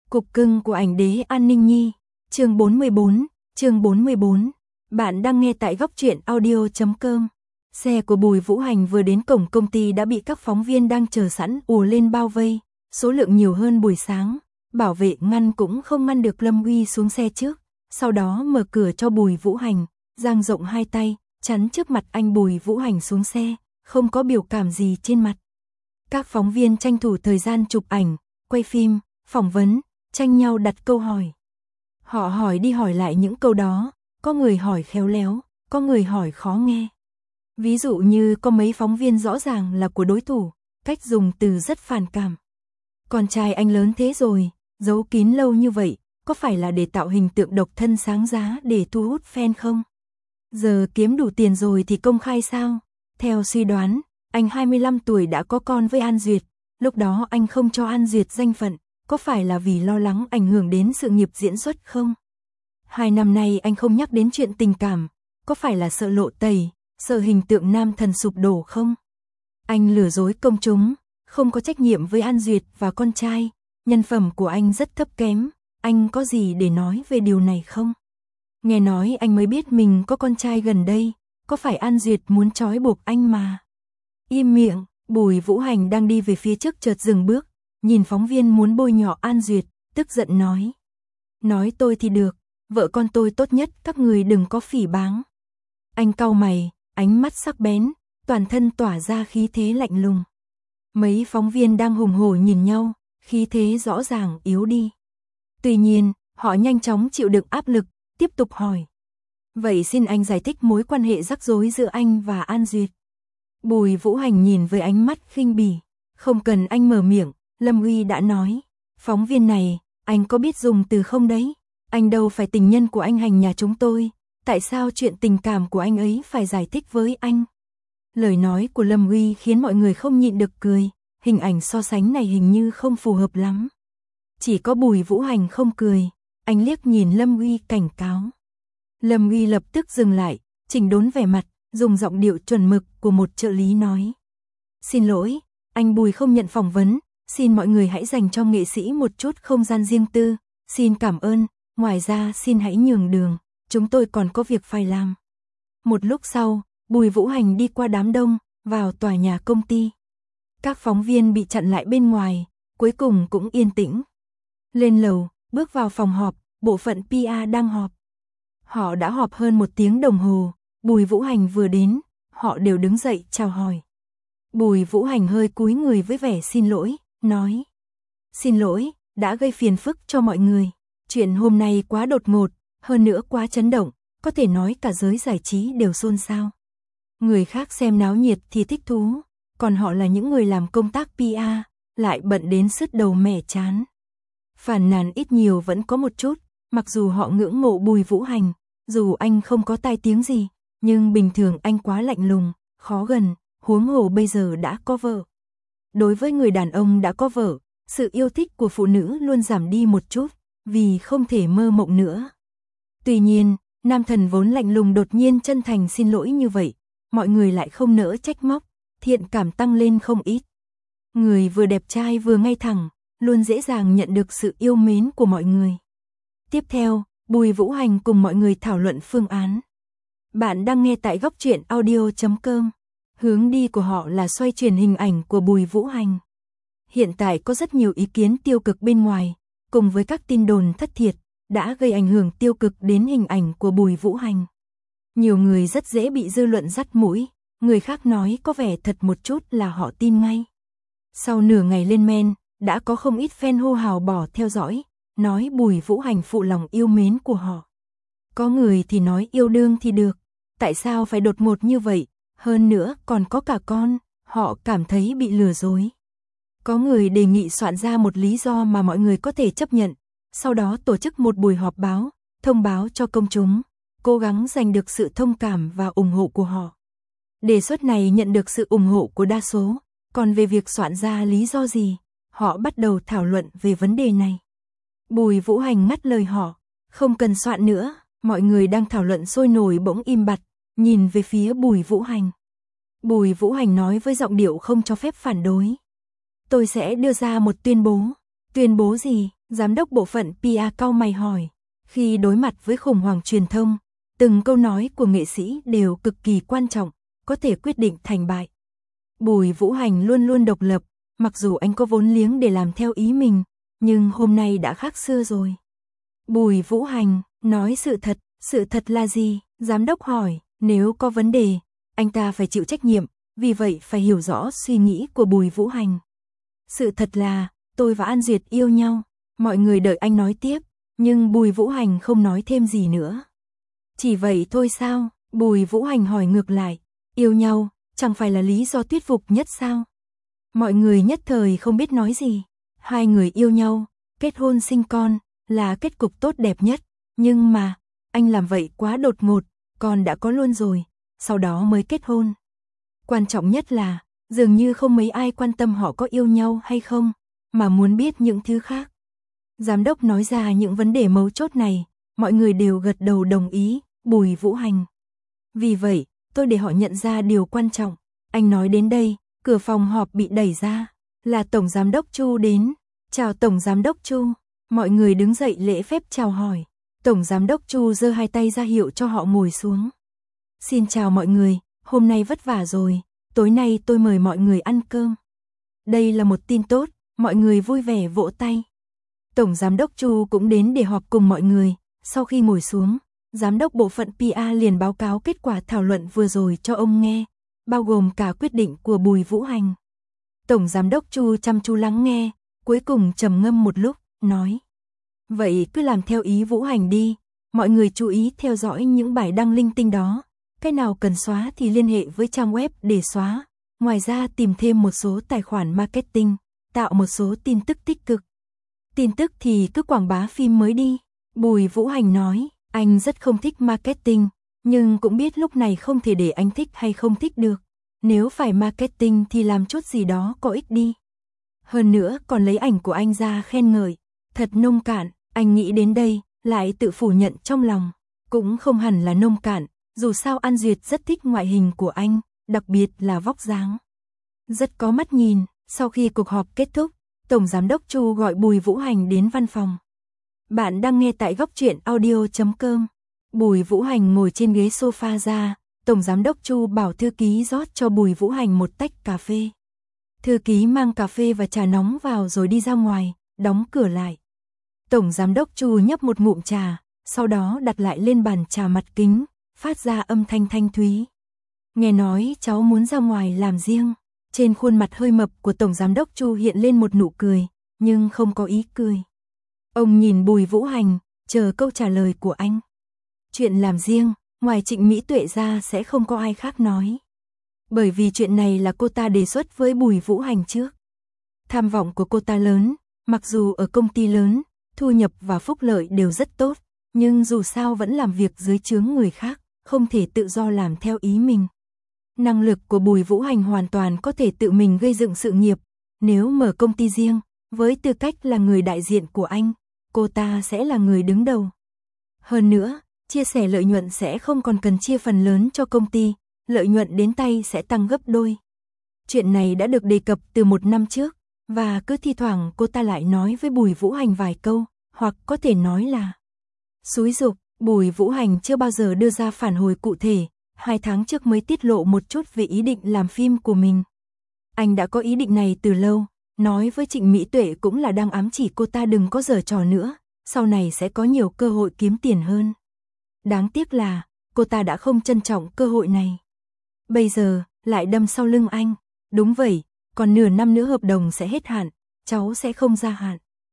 Cục cưng của ảnh đế An Ninh Nhi, chương 44. Bạn đang nghe tại góc truyện audio.com. Xe của Bùi Vũ Hành vừa đến cổng công ty đã bị các phóng viên đang chờ sẵn ùa lên bao vây, số lượng nhiều hơn buổi sáng, bảo vệ ngăn cũng không ngăn được Lâm Uy xuống xe trước, sau đó mở cửa cho Bùi Vũ Hành, dang rộng hai tay, chắn trước mặt anh. Bùi Vũ Hành xuống xe, không có biểu cảm gì trên mặt. Các phóng viên tranh thủ thời gian chụp ảnh, quay phim, phỏng vấn, tranh nhau đặt câu hỏi. Họ hỏi đi hỏi lại những câu đó, có người hỏi khéo léo, có người hỏi khó nghe. Ví dụ như có mấy phóng viên rõ ràng là của đối thủ, cách dùng từ rất phản cảm. Con trai anh lớn thế rồi, giấu kín lâu như vậy, có phải là để tạo hình tượng độc thân sáng giá để thu hút fan không? Giờ kiếm đủ tiền rồi thì công khai sao? Theo suy đoán, anh 25 tuổi đã có con với An Duyệt, lúc đó anh không cho An Duyệt danh phận, có phải là vì lo lắng ảnh hưởng đến sự nghiệp diễn xuất không? 2 năm nay anh không nhắc đến chuyện tình cảm, có phải là sợ lộ tẩy, sợ hình tượng nam thần sụp đổ không? Anh lừa dối công chúng, không có trách nhiệm với An Duyệt và con trai, nhân phẩm của anh rất thấp kém, anh có gì để nói về điều này không? Nghe nói anh mới biết mình có con trai gần đây, có phải An Duyệt muốn trói buộc anh mà? Im miệng. Bùi Vũ Hành đang đi về phía trước chợt dừng bước, nhìn phóng viên muốn bôi nhọ An Duyệt, tức giận nói. Nói tôi thì được, vợ con tôi tốt nhất, các người đừng có phỉ báng. Anh cau mày, ánh mắt sắc bén, toàn thân tỏa ra khí thế lạnh lùng. Mấy phóng viên đang hùng hổ nhìn nhau, khí thế rõ ràng yếu đi. Tuy nhiên, họ nhanh chóng chịu đựng áp lực, tiếp tục hỏi. Vậy xin anh giải thích mối quan hệ rắc rối giữa anh và An Duyệt. Bùi Vũ Hành nhìn với ánh mắt khinh bỉ. Không cần anh mở miệng, Lâm Uy đã nói. Phóng viên này, anh có biết dùng từ không đấy? Anh đâu phải tình nhân của anh Hành nhà chúng tôi, tại sao chuyện tình cảm của anh ấy phải giải thích với anh? Lời nói của Lâm Uy khiến mọi người không nhịn được cười, hình ảnh so sánh này hình như không phù hợp lắm. Chỉ có Bùi Vũ Hành không cười, anh liếc nhìn Lâm Uy cảnh cáo. Lâm Uy lập tức dừng lại, chỉnh đốn vẻ mặt, dùng giọng điệu chuẩn mực của một trợ lý nói. Xin lỗi, anh Bùi không nhận phỏng vấn, xin mọi người hãy dành cho nghệ sĩ một chút không gian riêng tư, xin cảm ơn, ngoài ra xin hãy nhường đường, chúng tôi còn có việc phải làm. Một lúc sau, Bùi Vũ Hành đi qua đám đông, vào tòa nhà công ty. Các phóng viên bị chặn lại bên ngoài, cuối cùng cũng yên tĩnh. Lên lầu, bước vào phòng họp, bộ phận PR đang họp. Họ đã họp hơn 1 tiếng đồng hồ. Bùi Vũ Hành vừa đến, họ đều đứng dậy chào hỏi. Bùi Vũ Hành hơi cúi người với vẻ xin lỗi, nói. Xin lỗi, đã gây phiền phức cho mọi người. Chuyện hôm nay quá đột ngột, hơn nữa quá chấn động, có thể nói cả giới giải trí đều xôn xao. Người khác xem náo nhiệt thì thích thú, còn họ là những người làm công tác PR, lại bận đến sứt đầu mẻ chán. Phàn nàn ít nhiều vẫn có một chút, mặc dù họ ngưỡng mộ Bùi Vũ Hành, dù anh không có tai tiếng gì. Nhưng bình thường anh quá lạnh lùng, khó gần, huống hồ bây giờ đã có vợ. Đối với người đàn ông đã có vợ, sự yêu thích của phụ nữ luôn giảm đi một chút, vì không thể mơ mộng nữa. Tuy nhiên, nam thần vốn lạnh lùng đột nhiên chân thành xin lỗi như vậy, mọi người lại không nỡ trách móc, thiện cảm tăng lên không ít. Người vừa đẹp trai vừa ngay thẳng, luôn dễ dàng nhận được sự yêu mến của mọi người. Tiếp theo, Bùi Vũ Hành cùng mọi người thảo luận phương án. Bạn đang nghe tại góc truyện audio.com. Hướng đi của họ là xoay chuyển hình ảnh của Bùi Vũ Hành. Hiện tại có rất nhiều ý kiến tiêu cực bên ngoài, cùng với các tin đồn thất thiệt, đã gây ảnh hưởng tiêu cực đến hình ảnh của Bùi Vũ Hành. Nhiều người rất dễ bị dư luận dắt mũi, người khác nói có vẻ thật một chút là họ tin ngay. Sau nửa ngày lên men, đã có không ít fan hô hào bỏ theo dõi, nói Bùi Vũ Hành phụ lòng yêu mến của họ. Có người thì nói yêu đương thì được, tại sao phải đột ngột như vậy, hơn nữa còn có cả con, họ cảm thấy bị lừa dối. Có người đề nghị soạn ra một lý do mà mọi người có thể chấp nhận, sau đó tổ chức một buổi họp báo, thông báo cho công chúng, cố gắng giành được sự thông cảm và ủng hộ của họ. Đề xuất này nhận được sự ủng hộ của đa số, còn về việc soạn ra lý do gì, họ bắt đầu thảo luận về vấn đề này. Bùi Vũ Hành ngắt lời họ, không cần soạn nữa. Mọi người đang thảo luận sôi nổi bỗng im bặt, nhìn về phía Bùi Vũ Hành. Bùi Vũ Hành nói với giọng điệu không cho phép phản đối. Tôi sẽ đưa ra một tuyên bố. Tuyên bố gì? Giám đốc bộ phận PR cau mày hỏi. Khi đối mặt với khủng hoảng truyền thông, từng câu nói của nghệ sĩ đều cực kỳ quan trọng, có thể quyết định thành bại. Bùi Vũ Hành luôn luôn độc lập, mặc dù anh có vốn liếng để làm theo ý mình, nhưng hôm nay đã khác xưa rồi. Bùi Vũ Hành nói sự thật là gì? Giám đốc hỏi, nếu có vấn đề, anh ta phải chịu trách nhiệm, vì vậy phải hiểu rõ suy nghĩ của Bùi Vũ Hành. Sự thật là, tôi và An Duyệt yêu nhau, mọi người đợi anh nói tiếp, nhưng Bùi Vũ Hành không nói thêm gì nữa. Chỉ vậy thôi sao? Bùi Vũ Hành hỏi ngược lại, yêu nhau, chẳng phải là lý do thuyết phục nhất sao? Mọi người nhất thời không biết nói gì. Hai người yêu nhau, kết hôn sinh con, là kết cục tốt đẹp nhất, nhưng mà, anh làm vậy quá đột ngột, con đã có luôn rồi, sau đó mới kết hôn. Quan trọng nhất là, dường như không mấy ai quan tâm họ có yêu nhau hay không, mà muốn biết những thứ khác. Giám đốc nói ra những vấn đề mấu chốt này, mọi người đều gật đầu đồng ý, Bùi Vũ Hành. Vì vậy, tôi để họ nhận ra điều quan trọng. Anh nói đến đây, cửa phòng họp bị đẩy ra, là Tổng Giám đốc Chu đến. Chào Tổng Giám đốc Chu. Mọi người đứng dậy lễ phép chào hỏi. Tổng Giám đốc Chu giơ hai tay ra hiệu cho họ ngồi xuống. Xin chào mọi người, hôm nay vất vả rồi, tối nay tôi mời mọi người ăn cơm. Đây là một tin tốt, mọi người vui vẻ vỗ tay. Tổng Giám đốc Chu cũng đến để họp cùng mọi người, sau khi ngồi xuống, Giám đốc bộ phận PR liền báo cáo kết quả thảo luận vừa rồi cho ông nghe, bao gồm cả quyết định của Bùi Vũ Hành. Tổng Giám đốc Chu chăm chú lắng nghe, cuối cùng trầm ngâm một lúc, nói. Vậy cứ làm theo ý Vũ Hành đi, mọi người chú ý theo dõi những bài đăng linh tinh đó, cái nào cần xóa thì liên hệ với trang web để xóa, ngoài ra tìm thêm một số tài khoản marketing, tạo một số tin tức tích cực. Tin tức thì cứ quảng bá phim mới đi, Bùi Vũ Hành nói, anh rất không thích marketing, nhưng cũng biết lúc này không thể để anh thích hay không thích được, nếu phải marketing thì làm chút gì đó có ích đi. Hơn nữa còn lấy ảnh của anh ra khen ngợi, thật nông cạn, anh nghĩ đến đây, lại tự phủ nhận trong lòng, cũng không hẳn là nông cạn, dù sao An Duyệt rất thích ngoại hình của anh, đặc biệt là vóc dáng. Rất có mắt nhìn, sau khi cuộc họp kết thúc, Tổng Giám đốc Chu gọi Bùi Vũ Hành đến văn phòng. Bạn đang nghe tại góc truyện audio.com. Bùi Vũ Hành ngồi trên ghế sofa ra, Tổng Giám đốc Chu bảo thư ký rót cho Bùi Vũ Hành một tách cà phê. Thư ký mang cà phê và trà nóng vào rồi đi ra ngoài, đóng cửa lại. Tổng Giám đốc Chu nhấp một ngụm trà, sau đó đặt lại lên bàn trà mặt kính, phát ra âm thanh thanh thúy. Nghe nói cháu muốn ra ngoài làm riêng. Trên khuôn mặt hơi mập của Tổng Giám đốc Chu hiện lên một nụ cười, nhưng không có ý cười. Ông nhìn Bùi Vũ Hành, chờ câu trả lời của anh. Chuyện làm riêng, ngoài Trịnh Mỹ Tuệ ra sẽ không có ai khác nói. Bởi vì chuyện này là cô ta đề xuất với Bùi Vũ Hành trước. Tham vọng của cô ta lớn, mặc dù ở công ty lớn, thu nhập và phúc lợi đều rất tốt, nhưng dù sao vẫn làm việc dưới trướng người khác, không thể tự do làm theo ý mình. Năng lực của Bùi Vũ Hành hoàn toàn có thể tự mình gây dựng sự nghiệp, nếu mở công ty riêng, với tư cách là người đại diện của anh, cô ta sẽ là người đứng đầu. Hơn nữa, chia sẻ lợi nhuận sẽ không còn cần chia phần lớn cho công ty, lợi nhuận đến tay sẽ tăng gấp đôi. Chuyện này đã được đề cập từ một năm trước, và cứ thi thoảng cô ta lại nói với Bùi Vũ Hành vài câu, hoặc có thể nói là xúi giục. Bùi Vũ Hành chưa bao giờ đưa ra phản hồi cụ thể, 2 tháng trước mới tiết lộ một chút về ý định làm phim của mình. Anh đã có ý định này từ lâu, nói với Trịnh Mỹ Tuệ cũng là đang ám chỉ cô ta đừng có giở trò nữa, sau này sẽ có nhiều cơ hội kiếm tiền hơn. Đáng tiếc là, cô ta đã không trân trọng cơ hội này. Bây giờ, lại đâm sau lưng anh. Đúng vậy, còn nửa năm nữa hợp đồng sẽ hết hạn, cháu sẽ không gia hạn.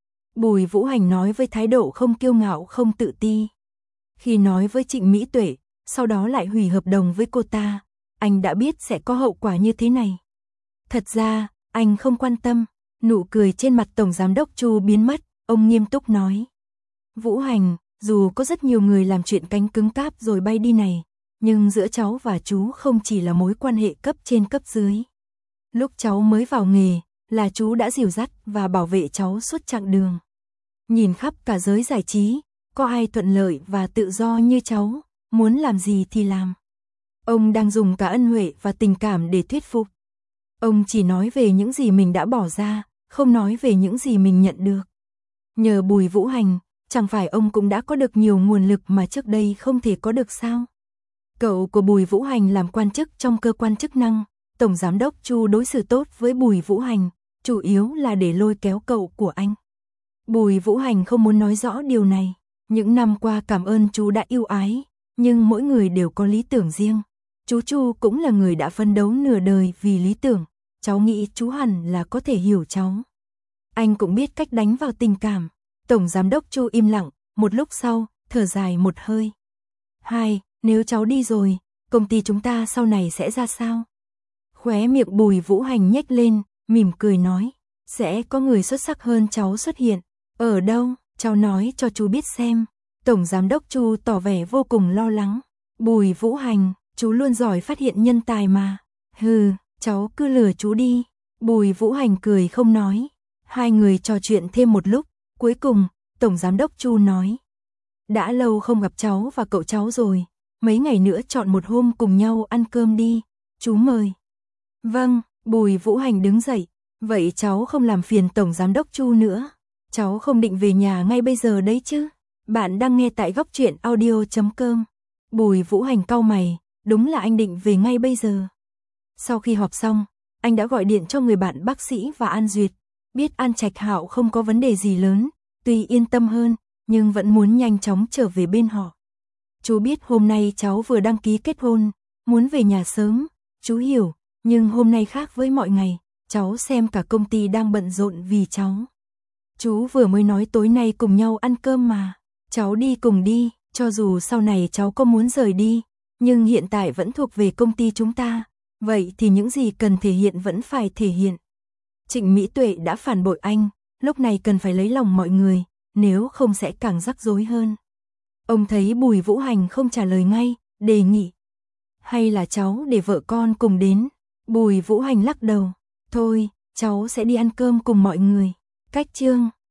Bùi Vũ Hành nói với thái độ không kiêu ngạo không tự ti. Khi nói với Trịnh Mỹ Tuệ, sau đó lại hủy hợp đồng với cô ta, anh đã biết sẽ có hậu quả như thế này. Thật ra, anh không quan tâm, nụ cười trên mặt Tổng Giám đốc Chu biến mất, ông nghiêm túc nói. Vũ Hành, dù có rất nhiều người làm chuyện cánh cứng cáp rồi bay đi này, nhưng giữa cháu và chú không chỉ là mối quan hệ cấp trên cấp dưới. Lúc cháu mới vào nghề, là chú đã dìu dắt và bảo vệ cháu suốt chặng đường. Nhìn khắp cả giới giải trí, có ai thuận lợi và tự do như cháu, muốn làm gì thì làm. Ông đang dùng cả ân huệ và tình cảm để thuyết phục. Ông chỉ nói về những gì mình đã bỏ ra, không nói về những gì mình nhận được. Nhờ Bùi Vũ Hành, chẳng phải ông cũng đã có được nhiều nguồn lực mà trước đây không thể có được sao? Cậu của Bùi Vũ Hành làm quan chức trong cơ quan chức năng, Tổng Giám đốc Chu đối xử tốt với Bùi Vũ Hành, chủ yếu là để lôi kéo cậu của anh. Bùi Vũ Hành không muốn nói rõ điều này. Những năm qua cảm ơn chú đã yêu ái, nhưng mỗi người đều có lý tưởng riêng. Chú Chu cũng là người đã phấn đấu nửa đời vì lý tưởng, cháu nghĩ chú hẳn là có thể hiểu cháu. Anh cũng biết cách đánh vào tình cảm. Tổng Giám đốc Chu im lặng, một lúc sau, thở dài một hơi. Nếu cháu đi rồi, công ty chúng ta sau này sẽ ra sao? Khóe miệng Bùi Vũ Hành nhếch lên, mỉm cười nói, sẽ có người xuất sắc hơn cháu xuất hiện. Ở đâu? Cháu nói cho chú biết xem. Tổng Giám đốc Chu tỏ vẻ vô cùng lo lắng. Bùi Vũ Hành, chú luôn giỏi phát hiện nhân tài mà. Hừ, cháu cứ lừa chú đi. Bùi Vũ Hành cười không nói. Hai người trò chuyện thêm một lúc, cuối cùng, Tổng Giám đốc Chu nói. Đã lâu không gặp cháu và cậu cháu rồi, mấy ngày nữa chọn một hôm cùng nhau ăn cơm đi, chú mời. Vâng, Bùi Vũ Hành đứng dậy, vậy cháu không làm phiền Tổng Giám đốc Chu nữa. Cháu không định về nhà ngay bây giờ đấy chứ? Bạn đang nghe tại góc truyện audio.com. Bùi Vũ Hành cau mày, đúng là anh định về ngay bây giờ. Sau khi họp xong, anh đã gọi điện cho người bạn bác sĩ và An Duyệt, biết An Trạch Hạo không có vấn đề gì lớn, tuy yên tâm hơn, nhưng vẫn muốn nhanh chóng trở về bên họ. Chú biết hôm nay cháu vừa đăng ký kết hôn, muốn về nhà sớm, chú hiểu, nhưng hôm nay khác với mọi ngày, cháu xem cả công ty đang bận rộn vì cháu. Chú vừa mới nói tối nay cùng nhau ăn cơm mà, cháu đi cùng đi, cho dù sau này cháu có muốn rời đi, nhưng hiện tại vẫn thuộc về công ty chúng ta, vậy thì những gì cần thể hiện vẫn phải thể hiện. Trịnh Mỹ Tuệ đã phản bội anh, lúc này cần phải lấy lòng mọi người, nếu không sẽ càng rắc rối hơn. Ông thấy Bùi Vũ Hành không trả lời ngay, đề nghị. Hay là cháu để vợ con cùng đến? Bùi Vũ Hành lắc đầu, thôi, cháu sẽ đi ăn cơm cùng mọi người. Cách chương